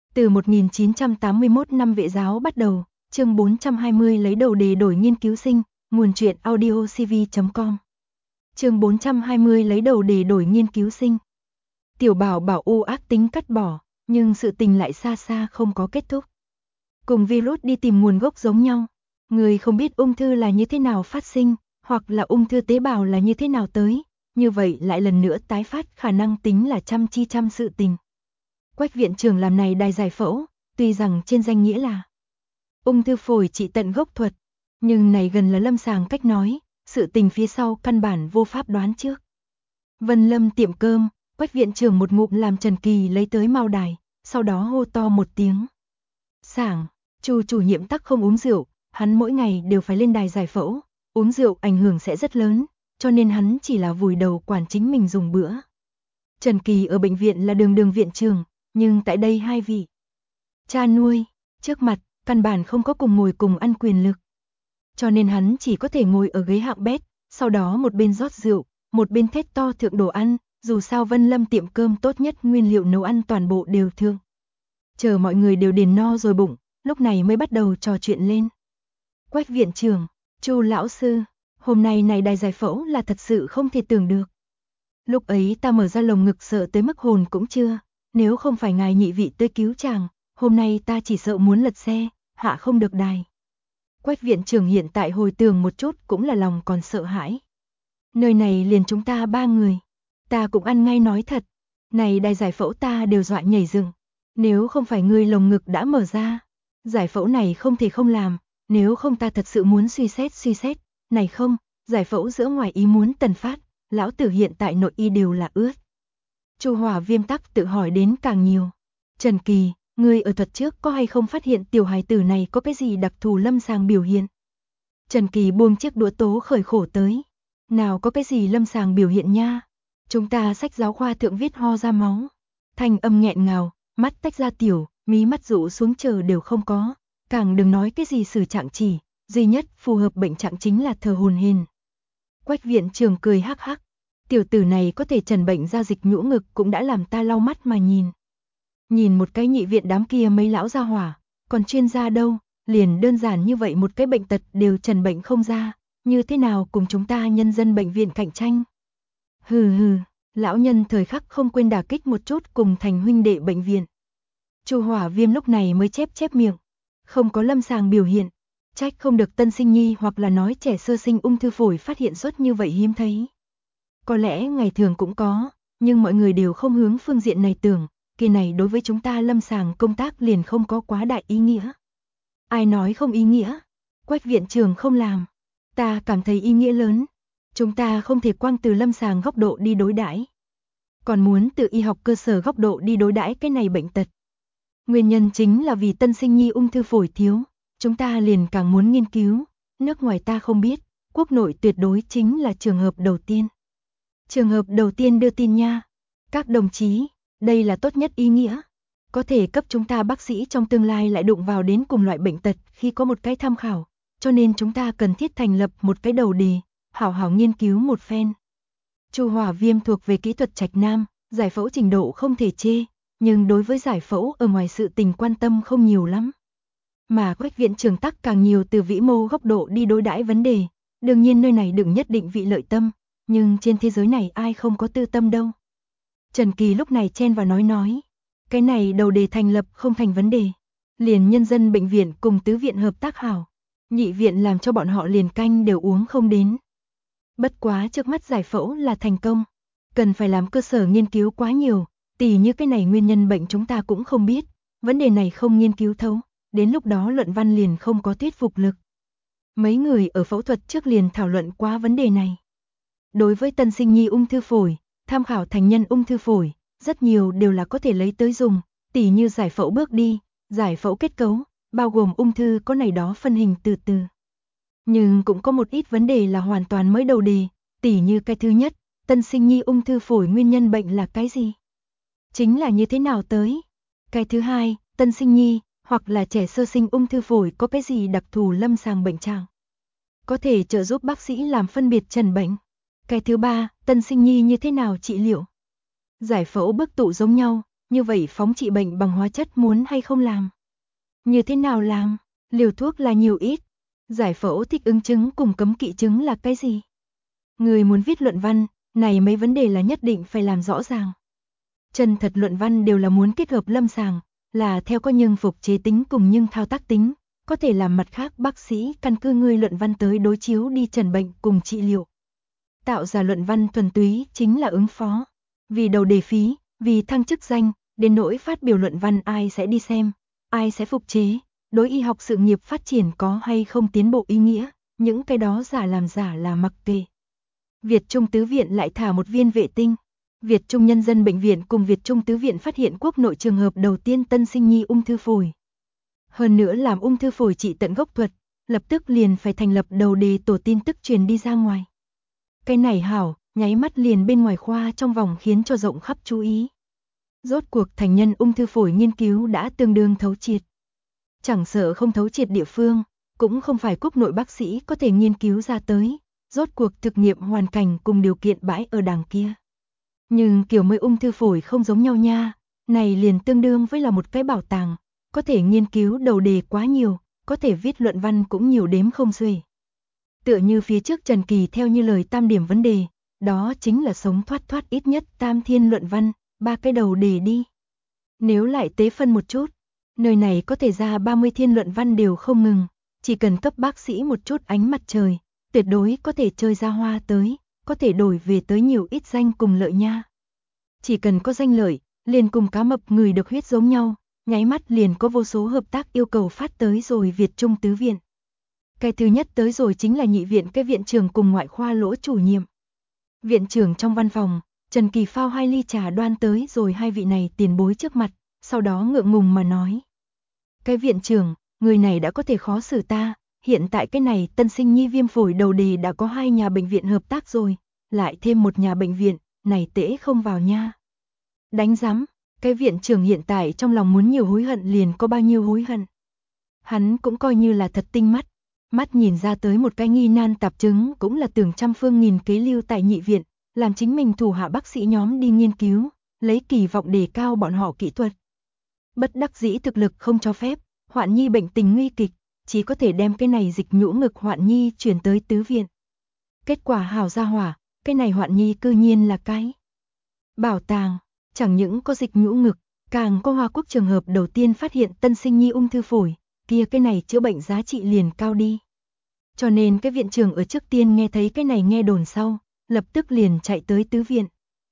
Từ 1981 năm Vệ giáo bắt đầu, chương 420 lấy đầu đề đổi nghiên cứu sinh, nguồn truyện audiocv.com. Chương 420 lấy đầu đề đổi nghiên cứu sinh. Tiểu Bảo bảo u ác tính cắt bỏ, nhưng sự tình lại xa xa không có kết thúc. Cùng virus đi tìm nguồn gốc giống nhau, người không biết ung thư là như thế nào phát sinh, hoặc là ung thư tế bào là như thế nào tới, như vậy lại lần nữa tái phát khả năng tính là trăm chi trăm sự tình. Quách viện trưởng làm này đài giải phẫu, tuy rằng trên danh nghĩa là ung thư phổi trị tận gốc thuật, nhưng này gần là lâm sàng cách nói, sự tình phía sau căn bản vô pháp đoán trước. Vân Lâm tiệm cơm, Quách viện trưởng một ngụm làm Trần Kỳ lấy tới mao đài, sau đó hô to một tiếng. Sảng, Chu chủ nhiệm tắc không uống rượu, hắn mỗi ngày đều phải lên đài giải phẫu, uống rượu ảnh hưởng sẽ rất lớn, cho nên hắn chỉ là vùi đầu quản chính mình dùng bữa. Trần Kỳ ở bệnh viện là đường viện trưởng, nhưng tại đây hai vị cha nuôi, trước mặt, căn bản không có cùng ngồi cùng ăn quyền lực. Cho nên hắn chỉ có thể ngồi ở ghế hạng bét, sau đó một bên rót rượu, một bên thét to thượng đồ ăn, dù sao Vân Lâm tiệm cơm tốt nhất nguyên liệu nấu ăn toàn bộ đều thượng. Chờ mọi người đều điền no rồi bụng, lúc này mới bắt đầu trò chuyện lên. Quách viện trưởng, Chu lão sư, hôm nay này đài giải phẫu là thật sự không thể tưởng được. Lúc ấy ta mở ra lồng ngực sợ tới mức hồn cũng chưa, nếu không phải ngài nhị vị tới cứu chàng, hôm nay ta chỉ sợ muốn lật xe, hạ không được đài. Quách viện trưởng hiện tại hồi tưởng một chút cũng là lòng còn sợ hãi. Nơi này liền chúng ta ba người, ta cũng ăn ngay nói thật, này đài giải phẫu ta đều dọa nhảy dựng. Nếu không phải ngươi lồng ngực đã mở ra, giải phẫu này không thể không làm, nếu không ta thật sự muốn suy xét, này không, giải phẫu giữa ngoài ý muốn tần phát, lão tử hiện tại nội y đều là ướt. Chu Hỏa Viêm tắc tự hỏi đến càng nhiều. Trần Kỳ, ngươi ở thuật trước có hay không phát hiện tiểu hài tử này có cái gì đặc thù lâm sàng biểu hiện? Trần Kỳ buông chiếc đũa tố khởi khổ tới. Nào có cái gì lâm sàng biểu hiện nha? Chúng ta sách giáo khoa thượng viết ho ra máu. Thanh âm nghẹn ngào, mắt tách ra tiểu, mí mắt rũ xuống chờ đều không có. Càng đừng nói cái gì sử trạng chỉ, duy nhất phù hợp bệnh trạng chính là thờ hồn hển. Quách viện trưởng cười hắc hắc. Tiểu tử này có thể trần bệnh ra dịch nhũ ngực cũng đã làm ta lau mắt mà nhìn. Nhìn một cái nhị viện đám kia mấy lão gia hỏa, còn chuyên gia đâu, liền đơn giản như vậy một cái bệnh tật đều trần bệnh không ra, như thế nào cùng chúng ta nhân dân bệnh viện cạnh tranh. Hừ hừ, lão nhân thời khắc không quên đả kích một chút cùng thành huynh đệ bệnh viện. Chu Hỏa Viêm lúc này mới chép miệng, không có lâm sàng biểu hiện, trách không được tân sinh nhi hoặc là nói trẻ sơ sinh ung thư phổi phát hiện suất như vậy hiếm thấy. Có lẽ ngày thường cũng có, nhưng mọi người đều không hướng phương diện này tưởng, kỳ này đối với chúng ta lâm sàng công tác liền không có quá đại ý nghĩa. Ai nói không ý nghĩa? Quách viện trưởng không làm. Ta cảm thấy ý nghĩa lớn. Chúng ta không thể quang từ lâm sàng góc độ đi đối đãi, còn muốn từ y học cơ sở góc độ đi đối đãi cái này bệnh tật. Nguyên nhân chính là vì tân sinh nhi ung thư phổi thiếu, chúng ta liền càng muốn nghiên cứu, nước ngoài ta không biết, quốc nội tuyệt đối chính là trường hợp đầu tiên. Trường hợp đầu tiên đưa tin nha. Các đồng chí, đây là tốt nhất ý nghĩa. Có thể cấp chúng ta bác sĩ trong tương lai lại đụng vào đến cùng loại bệnh tật khi có một cái tham khảo, cho nên chúng ta cần thiết thành lập một cái đầu đề, hảo hảo nghiên cứu một phen. Chu Hỏa Viêm thuộc về kỹ thuật trạch nam, giải phẫu trình độ không thể chê, nhưng đối với giải phẫu ở ngoài sự tình quan tâm không nhiều lắm. Mà Quách viện trưởng tắc càng nhiều từ vĩ mô góc độ đi đối đãi vấn đề, đương nhiên nơi này đừng nhất định vị lợi tâm, nhưng trên thế giới này ai không có tư tâm đâu. Trần Kỳ lúc này chen vào nói, cái này đầu đề thành lập không thành vấn đề, liền nhân dân bệnh viện cùng tứ viện hợp tác hảo, nhị viện làm cho bọn họ liền canh đều uống không đến. Bất quá trước mắt giải phẫu là thành công, cần phải làm cơ sở nghiên cứu quá nhiều, tỉ như cái này nguyên nhân bệnh chúng ta cũng không biết, vấn đề này không nghiên cứu thấu, đến lúc đó luận văn liền không có thuyết phục lực. Mấy người ở phẫu thuật trước liền thảo luận qua vấn đề này. Đối với tân sinh nhi ung thư phổi, tham khảo thành nhân ung thư phổi, rất nhiều đều là có thể lấy tới dùng, tỉ như giải phẫu bước đi, giải phẫu kết cấu, bao gồm ung thư có này đó phân hình từ từ. Nhưng cũng có một ít vấn đề là hoàn toàn mới đầu đề, tỉ như cái thứ nhất, tân sinh nhi ung thư phổi nguyên nhân bệnh là cái gì? Chính là như thế nào tới? Cái thứ hai, tân sinh nhi, hoặc là trẻ sơ sinh ung thư phổi có cái gì đặc thù lâm sàng bệnh trạng? Có thể trợ giúp bác sĩ làm phân biệt trần bệnh. Cái thứ ba, tân sinh nhi như thế nào trị liệu? Giải phẫu bức tụ giống nhau, như vậy phóng trị bệnh bằng hóa chất muốn hay không làm? Như thế nào làm? Liều thuốc là nhiều ít? Giải phẫu thích ứng chứng cùng cấm kỵ chứng là cái gì? Người muốn viết luận văn, này mấy vấn đề là nhất định phải làm rõ ràng. Chân thật luận văn đều là muốn kết hợp lâm sàng, là theo có nhưng phục chế tính cùng nhưng thao tác tính, có thể làm mặt khác bác sĩ căn cứ người luận văn tới đối chiếu đi trần bệnh cùng trị liệu. Tạo ra luận văn thuần túy chính là ứng phó. Vì đầu đề phí, vì thăng chức danh, đến nỗi phát biểu luận văn ai sẽ đi xem, ai sẽ phục chế, đối y học sự nghiệp phát triển có hay không tiến bộ ý nghĩa, những cái đó giả là mặc kệ. Việt Trung Tứ Viện lại thả một viên vệ tinh. Việt Trung Nhân dân Bệnh viện cùng Việt Trung Tứ Viện phát hiện quốc nội trường hợp đầu tiên tân sinh nhi ung thư phổi. Hơn nữa làm ung thư phổi trị tận gốc thuật, lập tức liền phải thành lập đầu đề tổ tin tức truyền đi ra ngoài. Cái này hảo, nháy mắt liền bên ngoài khoa trong vòng khiến cho rộng khắp chú ý. Rốt cuộc thành nhân ung thư phổi nghiên cứu đã tương đương thấu triệt. Chẳng sợ không thấu triệt địa phương, cũng không phải quốc nội bác sĩ có thể nghiên cứu ra tới, rốt cuộc thực nghiệm hoàn cảnh cùng điều kiện bãi ở đằng kia. Nhưng kiểu mới ung thư phổi không giống nhau nha, này liền tương đương với là một cái bảo tàng, có thể nghiên cứu đầu đề quá nhiều, có thể viết luận văn cũng nhiều đếm không xuể. Tựa như phía trước Trần Kỳ theo như lời tam điểm vấn đề, đó chính là sống thoát ít nhất tam thiên luận văn, 3 cái đầu đề đi. Nếu lại tế phân một chút, nơi này có thể ra 30 thiên luận văn đều không ngừng, chỉ cần cấp bác sĩ một chút ánh mặt trời, tuyệt đối có thể chơi ra hoa tới, có thể đổi về tới nhiều ít danh cùng lợi nha. Chỉ cần có danh lợi, liền cùng cá mập người được huyết giống nhau, nháy mắt liền có vô số hợp tác yêu cầu phát tới rồi Việt Trung Tứ Viện. Cái thứ nhất tới rồi chính là nhị viện cái viện trưởng cùng ngoại khoa Lỗ chủ nhiệm. Viện trưởng trong văn phòng, Trần Kỳ phao 2 ly trà đoan tới rồi hai vị này tiền bối trước mặt, sau đó ngượng ngùng mà nói. Cái viện trưởng, người này đã có thể khó xử ta, hiện tại cái này tân sinh nhi viêm phổi đầu đề đã có 2 nhà bệnh viện hợp tác rồi, lại thêm một nhà bệnh viện, này tễ không vào nha. Đánh giám, cái viện trưởng hiện tại trong lòng muốn nhiều hối hận liền có bao nhiêu hối hận. Hắn cũng coi như là thật tinh mắt nhìn ra tới một cái nghi nan tạp chứng cũng là tưởng trăm phương nghìn kế lưu tại nhị viện, làm chính mình thủ hạ bác sĩ nhóm đi nghiên cứu, lấy kỳ vọng đề cao bọn họ kỹ thuật. Bất đắc dĩ thực lực không cho phép, Hoạn Nhi bệnh tình nguy kịch, chỉ có thể đem cái này dịch nhũ ngực Hoạn Nhi chuyển tới Tứ Viện. Kết quả hảo ra hỏa, cái này Hoạn Nhi cư nhiên là cái bảo tàng, chẳng những có dịch nhũ ngực, càng có Hoa Quốc trường hợp đầu tiên phát hiện tân sinh nhi ung thư phổi, kia cái này chữa bệnh giá trị liền cao đi. Cho nên cái viện trưởng ở trước tiên nghe thấy cái này nghe đồn sau, lập tức liền chạy tới Tứ Viện.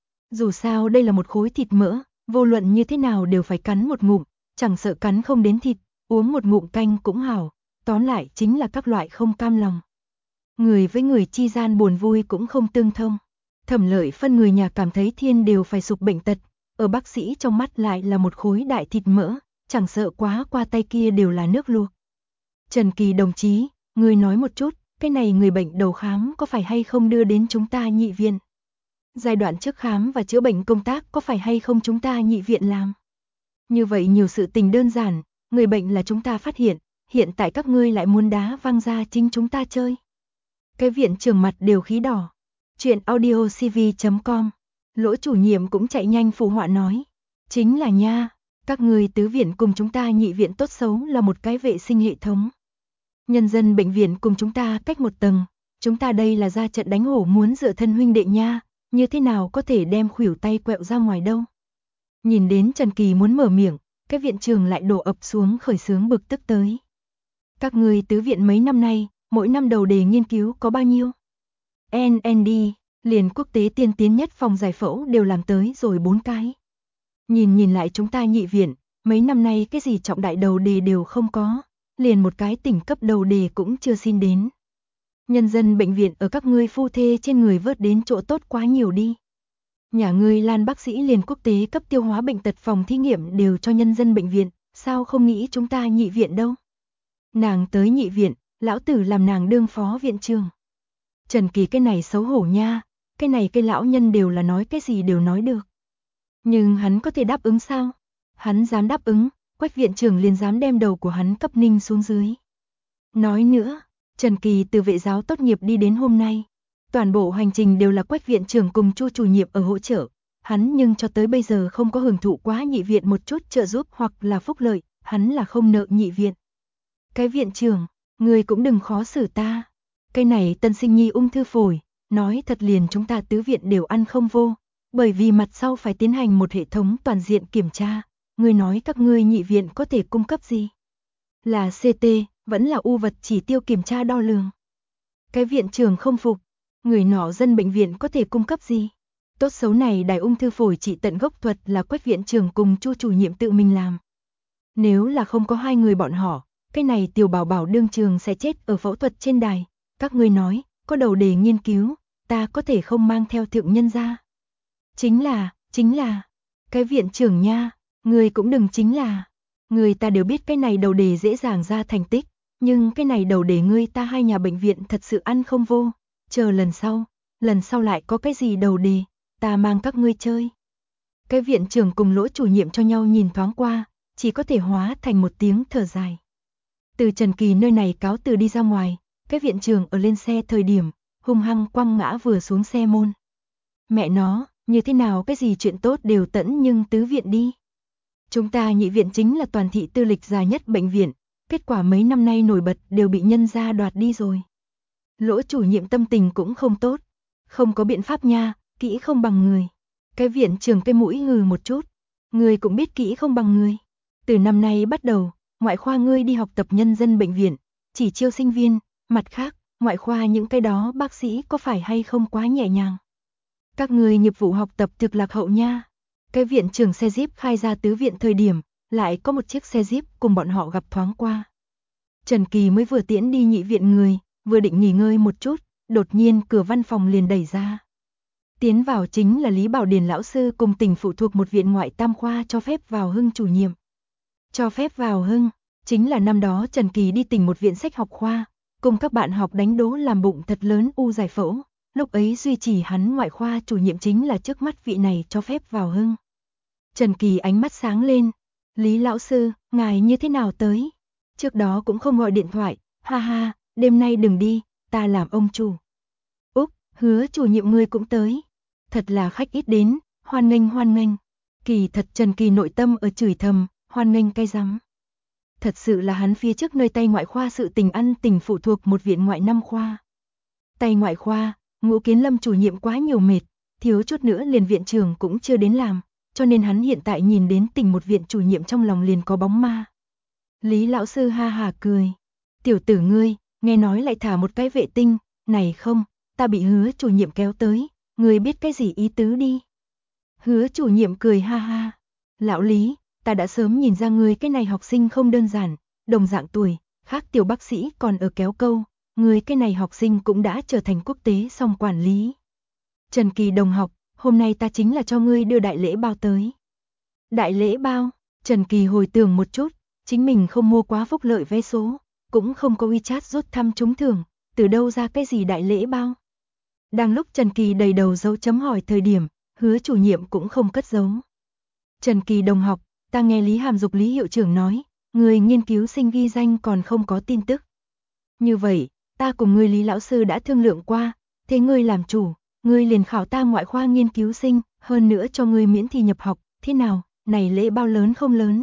Dù sao đây là một khối thịt mỡ, vô luận như thế nào đều phải cắn một ngụm, chẳng sợ cắn không đến thịt, uống một ngụm canh cũng hảo, tóm lại chính là các loại không cam lòng. Người với người chi gian buồn vui cũng không tương thông. Thẩm Lợi phân người nhà cảm thấy thiên đều phải sụp bệnh tật, ở bác sĩ trong mắt lại là một khối đại thịt mỡ, chẳng sợ quá qua tay kia đều là nước luộc. Trần Kỳ đồng chí, người nói một chút, cái này người bệnh đầu khám có phải hay không đưa đến chúng ta nhị viện? Giai đoạn trước khám và chữa bệnh công tác có phải hay không chúng ta nhị viện làm? Như vậy nhiều sự tình đơn giản, người bệnh là chúng ta phát hiện tại các ngươi lại muốn đá văng ra chính chúng ta chơi. Cái viện trưởng mặt đều khí đỏ. Chuyện audiocv.com. Lỗ chủ nhiệm cũng chạy nhanh phụ họa nói. Chính là nha, các người Tứ Viện cùng chúng ta nhị viện tốt xấu là một cái vệ sinh hệ thống. Nhân dân bệnh viện cùng chúng ta cách một tầng, chúng ta đây là ra trận đánh hổ muốn dựa thân huynh đệ nha, như thế nào có thể đem khuỷu tay quẹo ra ngoài đâu. Nhìn đến Trần Kỳ muốn mở miệng, cái viện trưởng lại đổ ập xuống khởi xướng bực tức tới. Các người Tứ Viện mấy năm nay, mỗi năm đầu đề nghiên cứu có bao nhiêu? NND, liền quốc tế tiên tiến nhất phòng giải phẫu đều làm tới rồi 4 cái. Nhìn lại chúng ta nhị viện, mấy năm nay cái gì trọng đại đầu đề đều không có, liền một cái tỉnh cấp đầu đề cũng chưa xin đến. Nhân dân bệnh viện ở các ngươi phu thê trên người vớt đến chỗ tốt quá nhiều đi. Nhà ngươi Lan bác sĩ liền quốc tế cấp tiêu hóa bệnh tật phòng thí nghiệm đều cho nhân dân bệnh viện, sao không nghĩ chúng ta nhị viện đâu. Nàng tới nhị viện, lão tử làm nàng đương phó viện trưởng. Trần Kỳ cái này xấu hổ nha, cái này cái lão nhân đều là nói cái gì đều nói được. Nhưng hắn có thể đáp ứng sao? Hắn dám đáp ứng, Quách viện trưởng liền dám đem đầu của hắn cấp ninh xuống dưới. Nói nữa, Trần Kỳ từ vệ giáo tốt nghiệp đi đến hôm nay, toàn bộ hành trình đều là Quách viện trưởng cùng Chu chủ nhiệm ở hỗ trợ, hắn nhưng cho tới bây giờ không có hưởng thụ quá nhị viện một chút trợ giúp hoặc là phúc lợi, hắn là không nợ nhị viện. Cái viện trưởng, người cũng đừng khó xử ta. Cái này tân sinh nhi ung thư phổi, nói thật liền chúng ta tứ viện đều ăn không vô, bởi vì mặt sau phải tiến hành một hệ thống toàn diện kiểm tra, người nói các ngươi nhị viện có thể cung cấp gì? Là CT, vẫn là u vật chỉ tiêu kiểm tra đo lường. Cái viện trưởng không phục, người nọ dân bệnh viện có thể cung cấp gì? Tốt xấu này đài ung thư phổi trị tận gốc thuật là Quách viện trưởng cùng Chu chủ nhiệm tự mình làm. Nếu là không có hai người bọn họ, cái này tiểu bảo bảo đương trường sẽ chết ở phẫu thuật trên đài. Các ngươi nói, có đầu đề nghiên cứu, ta có thể không mang theo thượng nhân ra. Chính là, cái viện trưởng nha, người cũng đừng chính là. Người ta đều biết cái này đầu đề dễ dàng ra thành tích, nhưng cái này đầu đề ngươi ta hai nhà bệnh viện thật sự ăn không vô. Chờ lần sau lại có cái gì đầu đề, ta mang các ngươi chơi. Cái viện trưởng cùng Lỗ chủ nhiệm cho nhau nhìn thoáng qua, chỉ có thể hóa thành một tiếng thở dài. Từ Trần Kỳ nơi này cáo từ đi ra ngoài, cái viện trưởng ở lên xe thời điểm, hung hăng quăng ngã vừa xuống xe môn. Mẹ nó, như thế nào cái gì chuyện tốt đều tẫn nhưng tứ viện đi. Chúng ta nhị viện chính là toàn thị tư lịch dài nhất bệnh viện, kết quả mấy năm nay nổi bật đều bị nhân gia đoạt đi rồi. Lỗ chủ nhiệm tâm tình cũng không tốt, không có biện pháp nha, kỹ không bằng người. Cái viện trưởng cái mũi hừ một chút, người cũng biết kỹ không bằng người. Từ năm nay bắt đầu, ngoại khoa ngươi đi học tập nhân dân bệnh viện, chỉ chiêu sinh viên, mặt khác, ngoại khoa những cái đó bác sĩ có phải hay không quá nhẹ nhàng. Các người nghiệp vụ học tập thực lạc hậu nha. Cái viện trưởng xe Jeep khai ra tứ viện thời điểm, lại có một chiếc xe Jeep cùng bọn họ gặp thoáng qua. Trần Kỳ mới vừa tiễn đi nhị viện người, vừa định nghỉ ngơi một chút, đột nhiên cửa văn phòng liền đẩy ra. Tiến vào chính là Lý Bảo Điền lão sư cùng tỉnh phụ thuộc một viện ngoại tam khoa cho phép vào Hưng chủ nhiệm. Cho phép vào Hưng, chính là năm đó Trần Kỳ đi tỉnh một viện sách học khoa, cùng các bạn học đánh đố làm bụng thật lớn u giải phẫu, lúc ấy duy trì hắn ngoại khoa chủ nhiệm chính là trước mắt vị này cho phép vào Hưng. Trần Kỳ ánh mắt sáng lên, Lý lão sư, ngài như thế nào tới? Trước đó cũng không gọi điện thoại, ha ha, đêm nay đừng đi, ta làm ông chủ. Úc, Hứa chủ nhiệm ngươi cũng tới. Thật là khách ít đến, hoan nghênh. Kỳ thật Trần Kỳ nội tâm ở chửi thầm, hoan nghênh cái rắm. Thật sự là hắn phía trước nơi tay ngoại khoa sự tình ăn tình phụ thuộc một viện ngoại năm khoa. Tay ngoại khoa, Ngũ Kiến Lâm chủ nhiệm quá nhiều mệt, thiếu chút nữa liền viện trưởng cũng chưa đến làm, cho nên hắn hiện tại nhìn đến tình một viện chủ nhiệm trong lòng liền có bóng ma. Lý lão sư ha hà cười. Tiểu tử ngươi, nghe nói lại thả một cái vệ tinh, này không, ta bị Hứa chủ nhiệm kéo tới, ngươi biết cái gì ý tứ đi. Hứa chủ nhiệm cười ha ha. Lão Lý, ta đã sớm nhìn ra ngươi cái này học sinh không đơn giản, đồng dạng tuổi, khác tiểu bác sĩ còn ở kéo câu, ngươi cái này học sinh cũng đã trở thành quốc tế song quản lý. Trần Kỳ đồng học, hôm nay ta chính là cho ngươi đưa đại lễ bao tới. Đại lễ bao? Trần Kỳ hồi tưởng một chút, chính mình không mua quá phúc lợi vé số, cũng không có WeChat rút thăm trúng thưởng, từ đâu ra cái gì đại lễ bao? Đang lúc Trần Kỳ đầy đầu dấu chấm hỏi thời điểm, Hứa chủ nhiệm cũng không cất giấu. Trần Kỳ đồng học, ta nghe Lý Hàm Dục Lý hiệu trưởng nói, người nghiên cứu sinh ghi danh còn không có tin tức. Như vậy, ta cùng ngươi Lý lão sư đã thương lượng qua, thế ngươi làm chủ, ngươi liền khảo ta ngoại khoa nghiên cứu sinh, hơn nữa cho ngươi miễn thi nhập học, thế nào, này lễ bao lớn không lớn?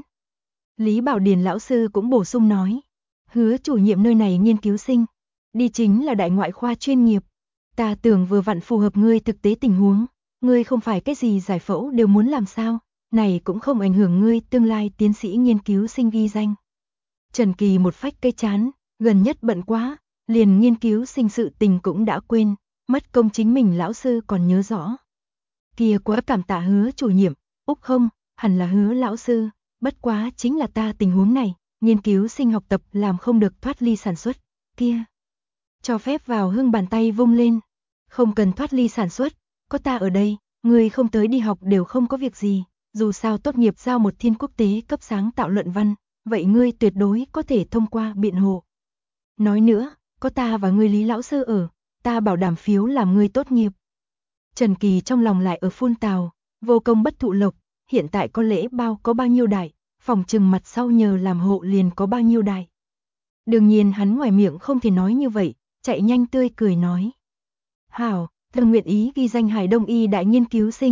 Lý Bảo Điền lão sư cũng bổ sung nói, Hứa chủ nhiệm nơi này nghiên cứu sinh, đi chính là đại ngoại khoa chuyên nghiệp. Ta tưởng vừa vặn phù hợp ngươi thực tế tình huống, ngươi không phải cái gì giải phẫu đều muốn làm sao, này cũng không ảnh hưởng ngươi tương lai tiến sĩ nghiên cứu sinh ghi danh. Trần Kỳ một phách cây chán, gần nhất bận quá, liền nghiên cứu sinh sự tình cũng đã quên, mất công chính mình lão sư còn nhớ rõ. Kia quá cảm tạ Hứa chủ nhiệm, Úc không, hẳn là Hứa lão sư, bất quá chính là ta tình huống này, nghiên cứu sinh học tập làm không được thoát ly sản xuất, kia. Cho phép vào Hưng bàn tay vung lên, không cần thoát ly sản xuất, có ta ở đây, người không tới đi học đều không có việc gì, dù sao tốt nghiệp giao một thiên quốc tế cấp sáng tạo luận văn, vậy ngươi tuyệt đối có thể thông qua biện hộ. Nói nữa, có ta và ngươi Lý lão sư ở, ta bảo đảm phiếu làm ngươi tốt nghiệp. Trần Kỳ trong lòng lại ở phun tào, vô công bất thụ lộc, hiện tại có lễ bao có bao nhiêu đại, phòng trừng mặt sau nhờ làm hộ liền có bao nhiêu đại. Đương nhiên hắn ngoài miệng không thể nói như vậy, chạy nhanh tươi cười nói. Hảo, ta nguyện ý ghi danh Hải Đông Y đại nghiên cứu sinh,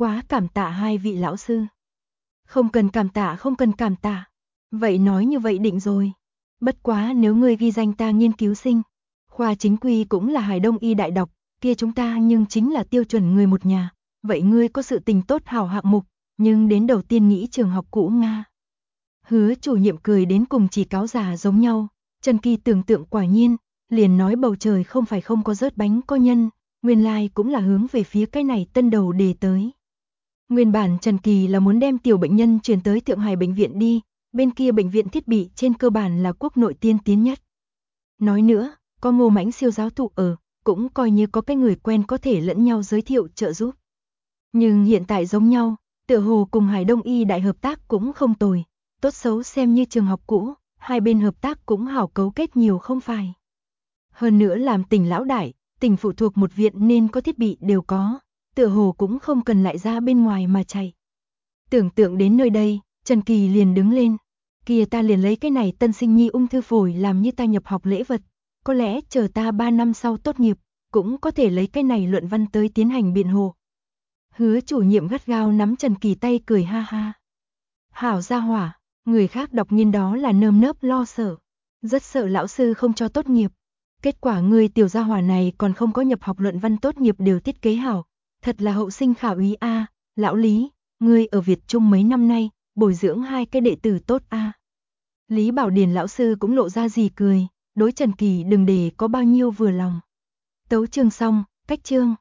quá cảm tạ hai vị lão sư. Không cần cảm tạ, không cần cảm tạ. Vậy nói như vậy định rồi. Bất quá nếu ngươi ghi danh ta nghiên cứu sinh, khoa chính quy cũng là Hải Đông y đại đọc, kia chúng ta nhưng chính là tiêu chuẩn người một nhà. Vậy ngươi có sự tình tốt hảo hạng mục, nhưng đến đầu tiên nghĩ trường học cũ Nga. Hứa chủ nhiệm cười đến cùng chỉ cáo già giống nhau, Trần Kỳ tưởng tượng quả nhiên, liền nói bầu trời không phải không có rớt bánh có nhân, nguyên lai cũng là hướng về phía cái này tân đầu đề tới. Nguyên bản Trần Kỳ là muốn đem tiểu bệnh nhân chuyển tới Thượng Hải bệnh viện đi, bên kia bệnh viện thiết bị trên cơ bản là quốc nội tiên tiến nhất. Nói nữa, có Ngô Mãnh siêu giáo thụ ở, cũng coi như có cái người quen có thể lẫn nhau giới thiệu trợ giúp. Nhưng hiện tại giống nhau, tựa hồ cùng Hải Đông y đại hợp tác cũng không tồi, tốt xấu xem như trường học cũ, hai bên hợp tác cũng hảo cấu kết nhiều không phải. Hơn nữa làm tỉnh lão đại, tỉnh phụ thuộc một viện nên có thiết bị đều có, tựa hồ cũng không cần lại ra bên ngoài mà chạy. Tưởng tượng đến nơi đây, Trần Kỳ liền đứng lên, kia ta liền lấy cái này tân sinh nhi ung thư phổi làm như ta nhập học lễ vật, có lẽ chờ ta 3 năm sau tốt nghiệp, cũng có thể lấy cái này luận văn tới tiến hành biện hộ. Hứa chủ nhiệm gắt gao nắm Trần Kỳ tay cười ha ha. Hảo gia hỏa, người khác đọc nghiên đó là nơm nớp lo sợ, rất sợ lão sư không cho tốt nghiệp. Kết quả người tiểu gia hỏa này còn không có nhập học luận văn tốt nghiệp đều thiết kế hảo, thật là hậu sinh khảo ý a. Lão Lý, ngươi ở Việt Trung mấy năm nay, bồi dưỡng hai cái đệ tử tốt a. Lý Bảo Điền lão sư cũng lộ ra gì cười, đối Trần Kỳ đừng để có bao nhiêu vừa lòng. Tấu chương xong, cách chương.